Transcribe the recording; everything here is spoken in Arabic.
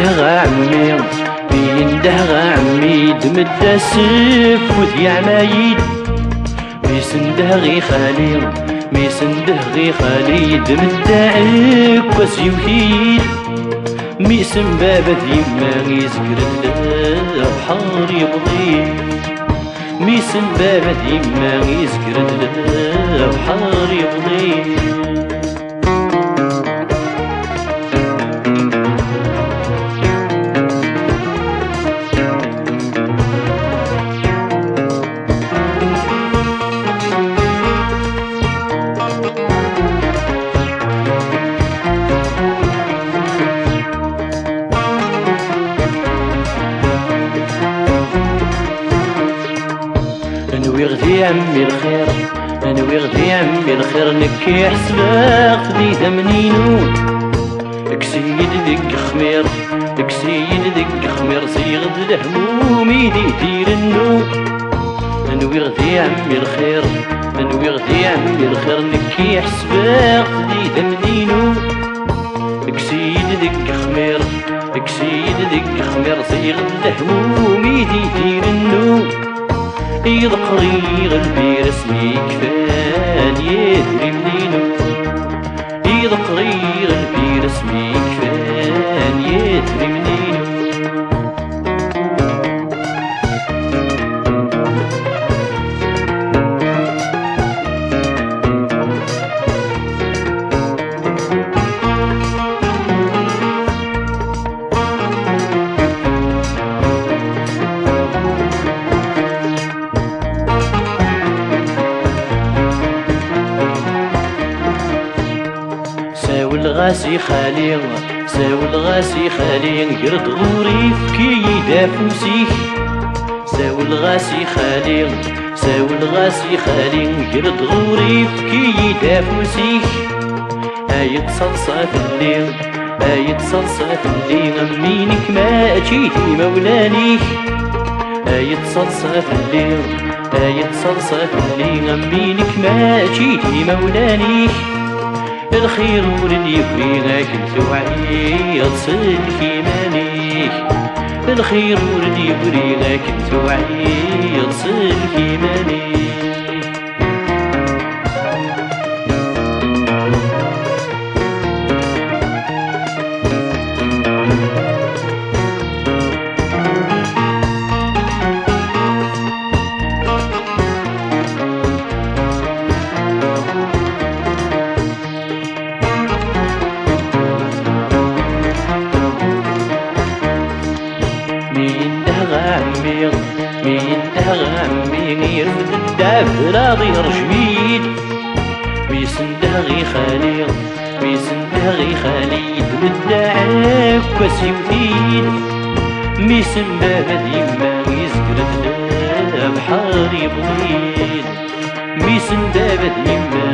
غا عمي مينده غا عمي دمد السف وذي عمايد ميسنده غي خالي ميسنده غي خالي دمد عكوس يوكيد ميسن بابا يما يزكر بحار يبضي ميسن بابا يما يزكر بحار يبضي ويغذي عمي الخير انا ويغذي عمي الخير نكي حسباق ذي منينو كسيد ذك خمير كسيد ذك خمير صيغ الهموم يدي دير النو انا ويغذي عمي الخير انا ويغذي عمي الخير نكي حسباق ذي منينو كسيد ذك خمير كسيد ذك خمير صيغ الهموم يدي دير النو يذقري قلبي رسمي كفان يدري منينو يذقري قلبي رسمي كفان يدري منينو غاسي خالي ساول غاسي خالي قرد غوري فكي دافوسيك ساول غاسي خالي ساول غاسي خالي قرد غوري فكي دافوسيك هايد صلصة في الليل هايد صلصة في الليل غمينك ما جيتي مولانيك هايد صلصة في الليل هايد صلصة في الليل غمينك ما جيتي مولانيك الخير ولد يبغيك توعي تصل كيمانيك الخير ولد يبغيك توعي تصل كيمانيك مين غامي يرفد الدعف راضي رشميد ميسنده غي خالي ميسنده غي خالي بالدعف وسيوثيد ميسن بابا ديما يزقر بحار يبغيد ميسن بابا ديما